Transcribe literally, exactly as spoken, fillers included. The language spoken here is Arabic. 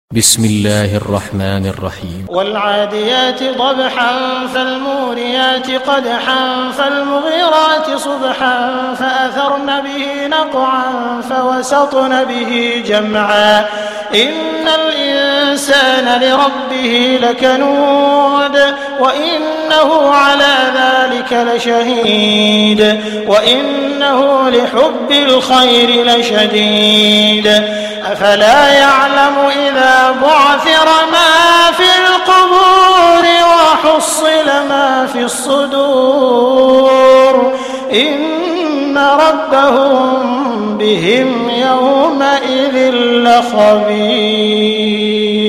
بسم الله الرحمن الرحيم والعاديات ضبحا فالموريات قدحا فالمغيرات صبحا فأثرن به نقعا فوسطن به جمعا إن الإنسان لربه لكنود وإنه على ذلك لشهيد وإنه لحب الخير لشديد أفلا يعلم إذا بعثر ما في القبور وحصل ما في الصدور إن ربهم بهم يومئذ لخبير.